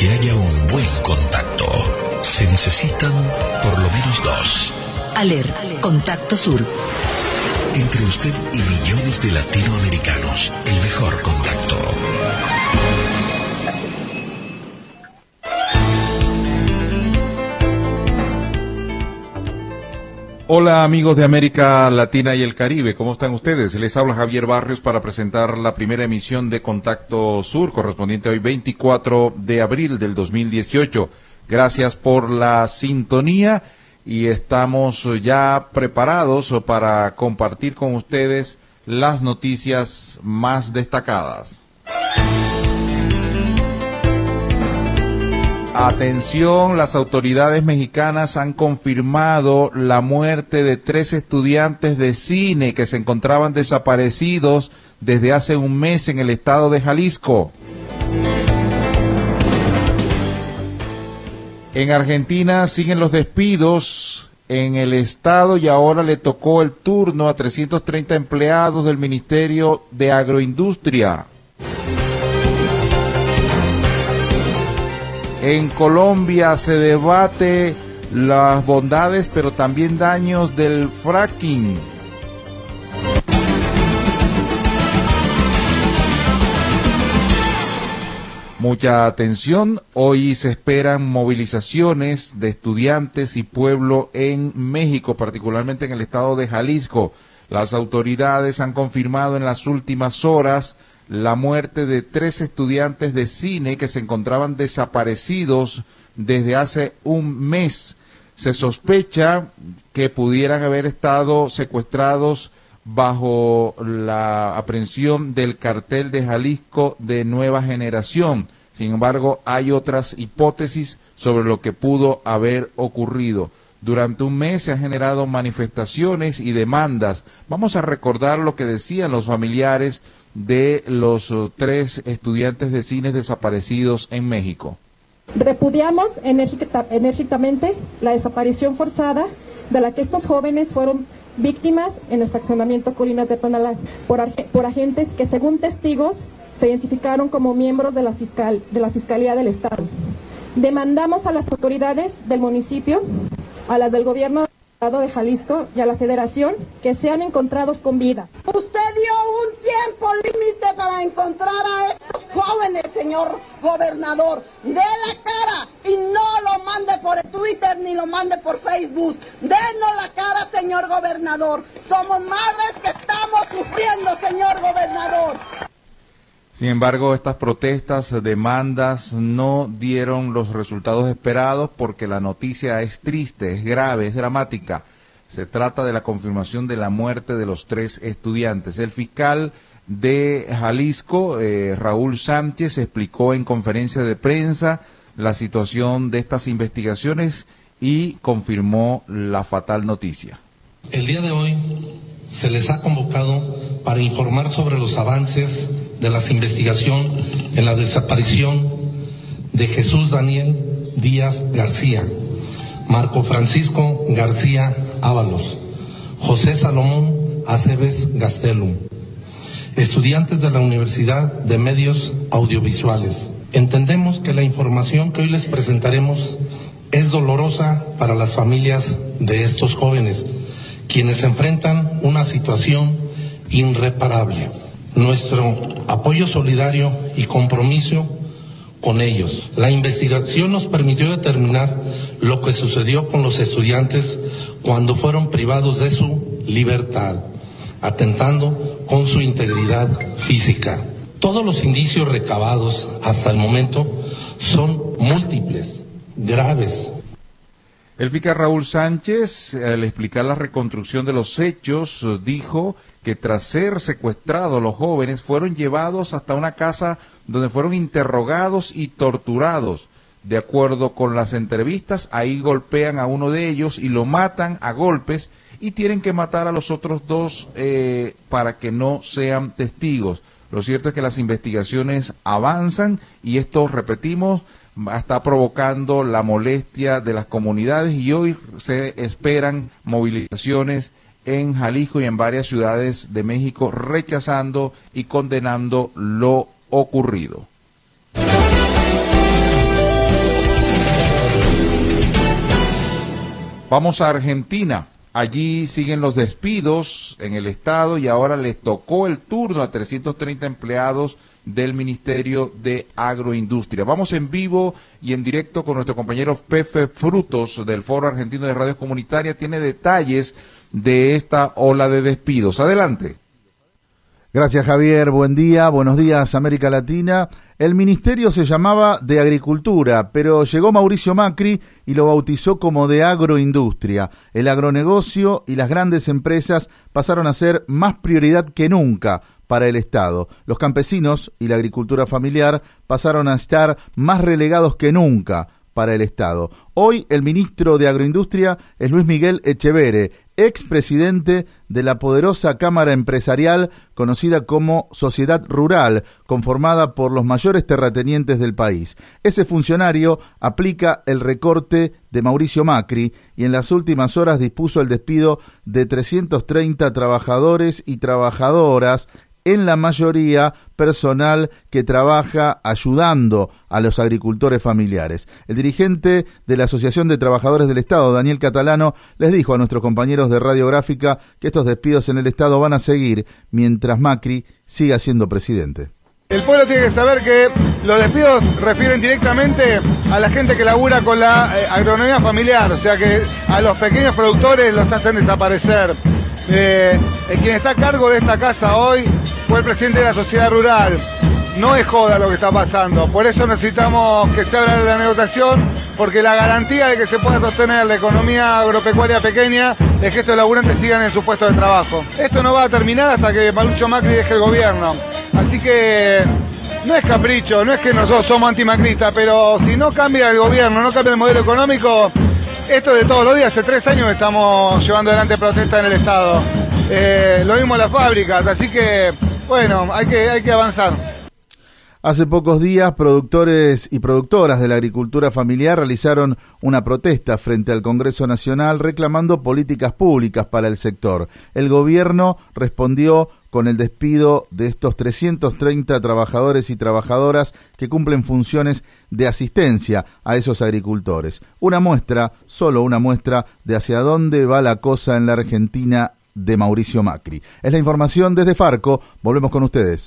que haya un buen contacto, se necesitan por lo menos dos. ALER, Contacto Sur. Entre usted y millones de latinoamericanos, el mejor contacto. Hola amigos de América Latina y el Caribe, ¿cómo están ustedes? Les habla Javier Barrios para presentar la primera emisión de Contacto Sur, correspondiente hoy 24 de abril del 2018. Gracias por la sintonía y estamos ya preparados para compartir con ustedes las noticias más destacadas. Atención, las autoridades mexicanas han confirmado la muerte de 3 estudiantes de cine que se encontraban desaparecidos desde hace un mes en el estado de Jalisco. En Argentina siguen los despidos en el estado y ahora le tocó el turno a 330 empleados del Ministerio de Agroindustria. En Colombia se debate las bondades pero también daños del fracking. Mucha atención, hoy se esperan movilizaciones de estudiantes y pueblo en México, particularmente en el estado de Jalisco. Las autoridades han confirmado en las últimas horas la muerte de 3 estudiantes de cine que se encontraban desaparecidos desde hace un mes. Se sospecha que pudieran haber estado secuestrados bajo la aprehensión del cartel de Jalisco de Nueva Generación. Sin embargo, hay otras hipótesis sobre lo que pudo haber ocurrido. Durante un mes se han generado manifestaciones y demandas. Vamos a recordar lo que decían los familiares de los 3 estudiantes de cine desaparecidos en México. Repudiamos enérgicamente la desaparición forzada de la que estos jóvenes fueron víctimas en el fraccionamiento Colinas de Tonalá por agentes que, según testigos, se identificaron como miembros de la Fiscalía del Estado. Demandamos a las autoridades del municipio, a las del gobierno del Estado de Jalisco y a la Federación que sean encontrados con vida. Usted dio un tiempo límite para encontrar a estos jóvenes, señor gobernador. Dé la cara y no lo mande por el Twitter ni lo mande por Facebook. Denos la cara, señor gobernador. Somos madres que estamos sufriendo, señor gobernador. Sin embargo, estas protestas, demandas, no dieron los resultados esperados porque la noticia es triste, es grave, es dramática. Se trata de la confirmación de la muerte de los 3 estudiantes. El fiscal de Jalisco, Raúl Sánchez, explicó en conferencia de prensa la situación de estas investigaciones y confirmó la fatal noticia. El día de hoy se les ha convocado para informar sobre los avances de la investigación en la desaparición de Jesús Daniel Díaz García, Marco Francisco García Ábalos, José Salomón Aceves Gastelum, estudiantes de la Universidad de Medios Audiovisuales. Entendemos que la información que hoy les presentaremos es dolorosa para las familias de estos jóvenes, quienes enfrentan una situación irreparable. Nuestro apoyo solidario y compromiso con ellos. La investigación nos permitió determinar lo que sucedió con los estudiantes cuando fueron privados de su libertad, atentando con su integridad física. Todos los indicios recabados hasta el momento son múltiples, graves. El fiscal Raúl Sánchez, al explicar la reconstrucción de los hechos, dijo que tras ser secuestrados los jóvenes fueron llevados hasta una casa donde fueron interrogados y torturados. De acuerdo con las entrevistas, ahí golpean a uno de ellos y lo matan a golpes y tienen que matar a los otros 2 para que no sean testigos. Lo cierto es que las investigaciones avanzan y esto, repetimos, está provocando la molestia de las comunidades y hoy se esperan movilizaciones en Jalisco y en varias ciudades de México rechazando y condenando lo ocurrido. Vamos a Argentina. Allí siguen los despidos en el Estado y ahora les tocó el turno a 330 empleados del Ministerio de Agroindustria. Vamos en vivo y en directo con nuestro compañero Pepe Frutos del Foro Argentino de Radios Comunitarias. Tiene detalles de esta ola de despidos. Adelante. Gracias, Javier. Buen día, buenos días, América Latina. El ministerio se llamaba de Agricultura, pero llegó Mauricio Macri y lo bautizó como de Agroindustria. El agronegocio y las grandes empresas pasaron a ser más prioridad que nunca para el Estado. Los campesinos y la agricultura familiar pasaron a estar más relegados que nunca para el Estado. Hoy el ministro de Agroindustria es Luis Miguel Echeverre, expresidente de la poderosa Cámara Empresarial conocida como Sociedad Rural, conformada por los mayores terratenientes del país. Ese funcionario aplica el recorte de Mauricio Macri y en las últimas horas dispuso el despido de 330 trabajadores y trabajadoras, en la mayoría personal que trabaja ayudando a los agricultores familiares. El dirigente de la Asociación de Trabajadores del Estado, Daniel Catalano, les dijo a nuestros compañeros de Radiográfica que estos despidos en el Estado van a seguir mientras Macri siga siendo presidente. El pueblo tiene que saber que los despidos refieren directamente a la gente que labura con la agronomía familiar, o sea que a los pequeños productores los hacen desaparecer. Quien está a cargo de esta casa hoy fue el presidente de la Sociedad Rural. No es joda lo que está pasando, por eso necesitamos que se abra la negociación, porque la garantía de que se pueda sostener la economía agropecuaria pequeña es que estos laburantes sigan en su puesto de trabajo. Esto no va a terminar hasta que Mauricio Macri deje el gobierno, así que no es capricho, no es que nosotros somos antimacristas, pero si no cambia el gobierno, no cambia el modelo económico, esto de todos los días. Hace 3 años estamos llevando adelante protestas en el Estado, lo mismo en las fábricas, así que bueno, hay que avanzar. Hace pocos días, productores y productoras de la agricultura familiar realizaron una protesta frente al Congreso Nacional reclamando políticas públicas para el sector. El gobierno respondió con el despido de estos 330 trabajadores y trabajadoras que cumplen funciones de asistencia a esos agricultores. Una muestra, solo una muestra, de hacia dónde va la cosa en la Argentina de Mauricio Macri. Es la información desde Farco. Volvemos con ustedes.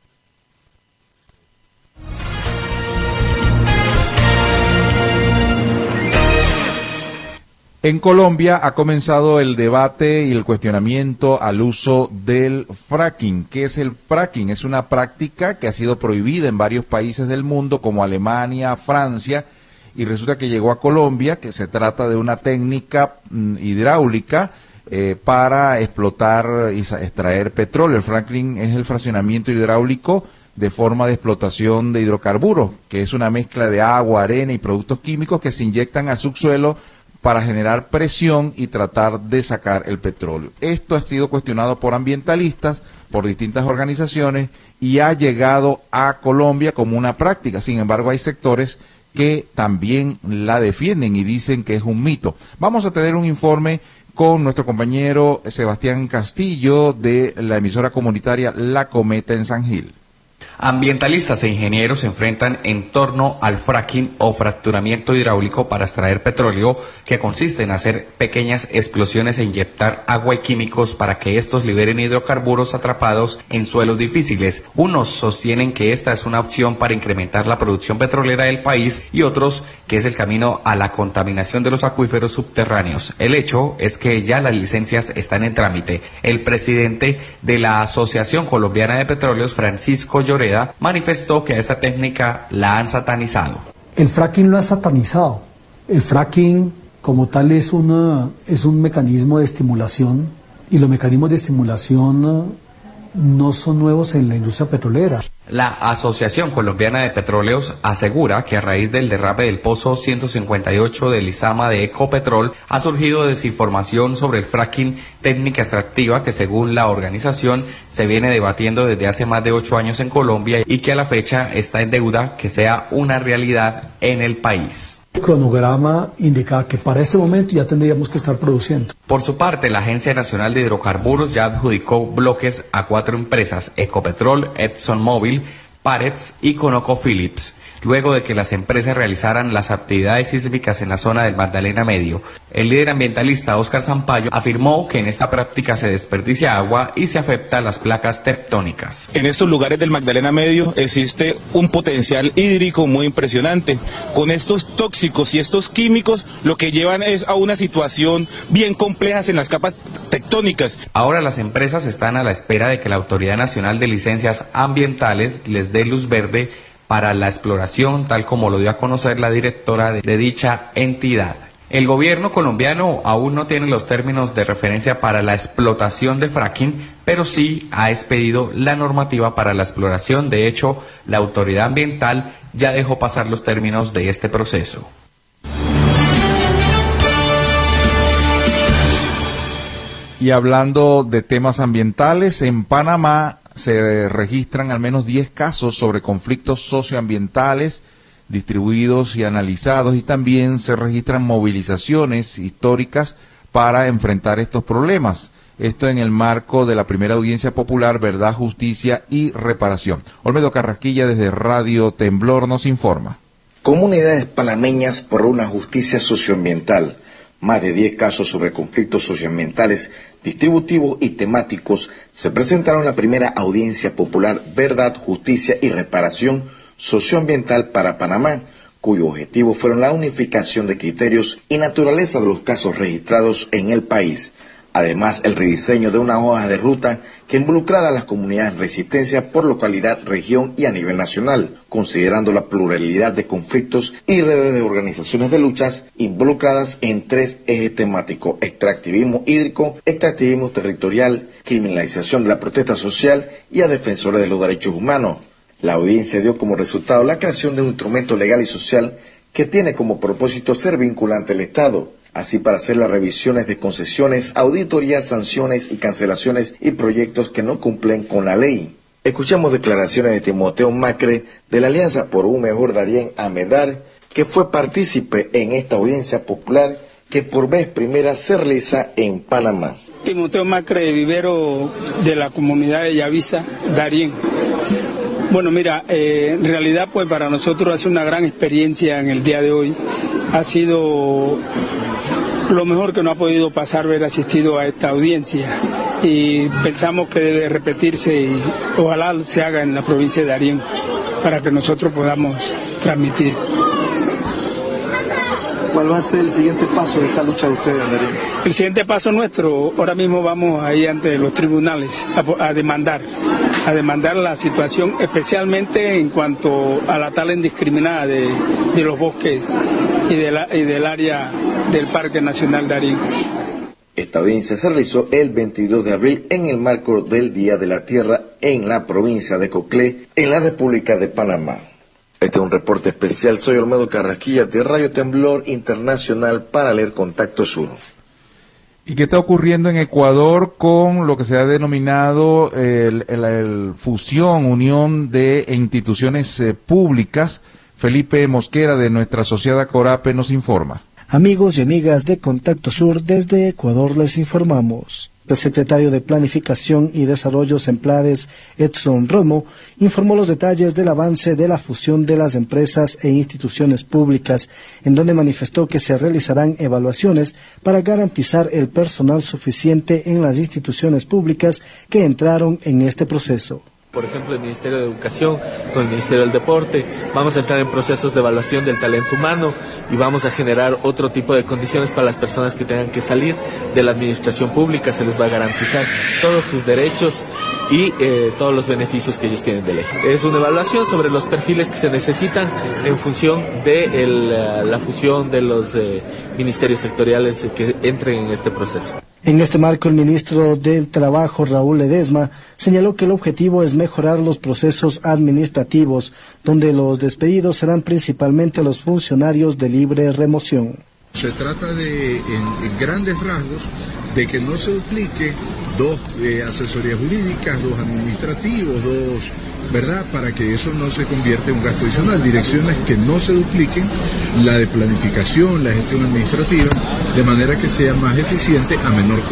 En Colombia ha comenzado el debate y el cuestionamiento al uso del fracking. ¿Qué es el fracking? Es una práctica que ha sido prohibida en varios países del mundo como Alemania, Francia, y resulta que llegó a Colombia, que se trata de una técnica hidráulica para explotar y extraer petróleo. El fracking es el fraccionamiento hidráulico de forma de explotación de hidrocarburos, que es una mezcla de agua, arena y productos químicos que se inyectan al subsuelo para generar presión y tratar de sacar el petróleo. Esto ha sido cuestionado por ambientalistas, por distintas organizaciones y ha llegado a Colombia como una práctica. Sin embargo, hay sectores que también la defienden y dicen que es un mito. Vamos a tener un informe con nuestro compañero Sebastián Castillo de la emisora comunitaria La Cometa en San Gil. Ambientalistas e ingenieros se enfrentan en torno al fracking o fracturamiento hidráulico para extraer petróleo, que consiste en hacer pequeñas explosiones e inyectar agua y químicos para que estos liberen hidrocarburos atrapados en suelos difíciles. Unos sostienen que esta es una opción para incrementar la producción petrolera del país y otros que es el camino a la contaminación de los acuíferos subterráneos. El hecho es que ya las licencias están en trámite. El presidente de la Asociación Colombiana de Petróleos, Francisco Lloreda, manifestó que esta técnica la han satanizado. El fracking lo ha satanizado. El fracking como tal es un mecanismo de estimulación, y los mecanismos de estimulación no son nuevos en la industria petrolera. La Asociación Colombiana de Petróleos asegura que a raíz del derrame del pozo 158 del Izama de Ecopetrol ha surgido desinformación sobre el fracking, técnica extractiva que según la organización se viene debatiendo desde hace más de 8 años en Colombia y que a la fecha está en deuda que sea una realidad en el país. El cronograma indica que para este momento ya tendríamos que estar produciendo. Por su parte, la Agencia Nacional de Hidrocarburos ya adjudicó bloques a 4 empresas: Ecopetrol, ExxonMobil, Parets y ConocoPhillips, luego de que las empresas realizaran las actividades sísmicas en la zona del Magdalena Medio. El líder ambientalista Óscar Sampaio afirmó que en esta práctica se desperdicia agua y se afectan las placas tectónicas. En estos lugares del Magdalena Medio existe un potencial hídrico muy impresionante. Con estos tóxicos y estos químicos lo que llevan es a una situación bien compleja en las capas tectónicas. Ahora las empresas están a la espera de que la Autoridad Nacional de Licencias Ambientales les dé luz verde para la exploración, tal como lo dio a conocer la directora de dicha entidad. El gobierno colombiano aún no tiene los términos de referencia para la explotación de fracking, pero sí ha expedido la normativa para la exploración. De hecho, la autoridad ambiental ya dejó pasar los términos de este proceso. Y hablando de temas ambientales, en Panamá se registran al menos 10 casos sobre conflictos socioambientales distribuidos y analizados, y también se registran movilizaciones históricas para enfrentar estos problemas. Esto en el marco de la primera audiencia popular Verdad, Justicia y Reparación. Olmedo Carrasquilla desde Radio Temblor nos informa. Comunidades panameñas por una justicia socioambiental. Más de 10 casos sobre conflictos socioambientales, distributivos y temáticos se presentaron en la primera audiencia popular Verdad, Justicia y Reparación Socioambiental para Panamá, cuyo objetivo fueron la unificación de criterios y naturaleza de los casos registrados en el país. Además, el rediseño de una hoja de ruta que involucrara a las comunidades en resistencia por localidad, región y a nivel nacional, considerando la pluralidad de conflictos y redes de organizaciones de luchas involucradas en 3 ejes temáticos: extractivismo hídrico, extractivismo territorial, criminalización de la protesta social y a defensores de los derechos humanos. La audiencia dio como resultado la creación de un instrumento legal y social que tiene como propósito ser vinculante al Estado, así para hacer las revisiones de concesiones, auditorías, sanciones y cancelaciones y proyectos que no cumplen con la ley. Escuchamos declaraciones de Timoteo Macre de la Alianza por un Mejor Darién Amedar, que fue partícipe en esta audiencia popular que por vez primera se realiza en Panamá. Timoteo Macre, vivero de la comunidad de Yavisa, Darién. Bueno, mira, en realidad pues para nosotros ha sido una gran experiencia en el día de hoy. Ha sido lo mejor que nos ha podido pasar haber asistido a esta audiencia, y pensamos que debe repetirse y ojalá se haga en la provincia de Darién para que nosotros podamos transmitir. ¿Cuál va a ser el siguiente paso de esta lucha de ustedes, Darién? El siguiente paso nuestro, ahora mismo vamos ahí ante los tribunales a demandar la situación, especialmente en cuanto a la tala indiscriminada de los bosques y del área del Parque Nacional Darién. Esta audiencia se realizó el 22 de abril en el marco del Día de la Tierra en la provincia de Coclé, en la República de Panamá. Este es un reporte especial. Soy Olmedo Carrasquilla de Radio Temblor Internacional para leer Contacto Sur. ¿Y qué está ocurriendo en Ecuador con lo que se ha denominado el fusión, unión de instituciones públicas? Felipe Mosquera de nuestra Sociedad Corape nos informa. Amigos y amigas de Contacto Sur, desde Ecuador les informamos. El secretario de Planificación y Desarrollo Semplades, Edson Romo, informó los detalles del avance de la fusión de las empresas e instituciones públicas, en donde manifestó que se realizarán evaluaciones para garantizar el personal suficiente en las instituciones públicas que entraron en este proceso. Por ejemplo, el Ministerio de Educación con el Ministerio del Deporte, vamos a entrar en procesos de evaluación del talento humano y vamos a generar otro tipo de condiciones para las personas que tengan que salir de la administración pública. Se les va a garantizar todos sus derechos y todos los beneficios que ellos tienen de ley. Es una evaluación sobre los perfiles que se necesitan en función de la fusión de los ministerios sectoriales que entren en este proceso. En este marco, el ministro del Trabajo, Raúl Ledesma, señaló que el objetivo es mejorar los procesos administrativos, donde los despedidos serán principalmente los funcionarios de libre remoción. Se trata de, en grandes rasgos, de que no se duplique 2 asesorías jurídicas, 2 administrativos, 2, ¿verdad? Para que eso no se convierta en un gasto adicional. Direcciones que no se dupliquen, la de planificación, la gestión administrativa, de manera que sea más eficiente a menor costo.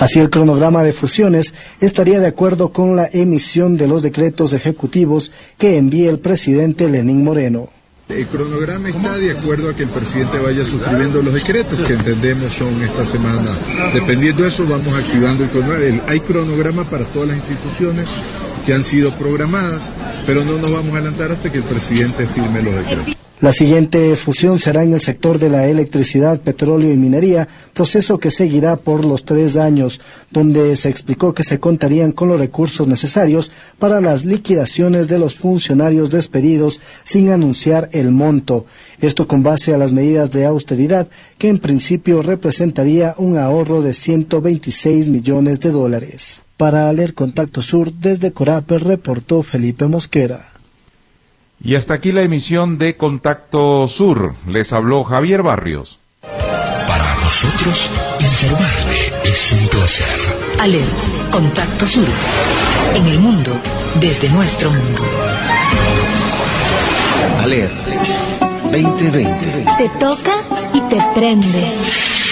Así, el cronograma de fusiones estaría de acuerdo con la emisión de los decretos ejecutivos que envíe el presidente Lenín Moreno. El cronograma está de acuerdo a que el presidente vaya suscribiendo los decretos que entendemos son esta semana. Dependiendo de eso, vamos activando el cronograma. Hay cronograma para todas las instituciones que han sido programadas, pero no nos vamos a adelantar hasta que el presidente firme los decretos. La siguiente fusión será en el sector de la electricidad, petróleo y minería, proceso que seguirá por los 3 años, donde se explicó que se contarían con los recursos necesarios para las liquidaciones de los funcionarios despedidos sin anunciar el monto. Esto con base a las medidas de austeridad, que en principio representaría un ahorro de $126 millones. Para Aler Contacto Sur, desde Corape, reportó Felipe Mosquera. Y hasta aquí la emisión de Contacto Sur. Les habló Javier Barrios. Para nosotros, informarle es un placer. ALER, Contacto Sur. En el mundo, desde nuestro mundo. ALER 2020. Te toca y te prende.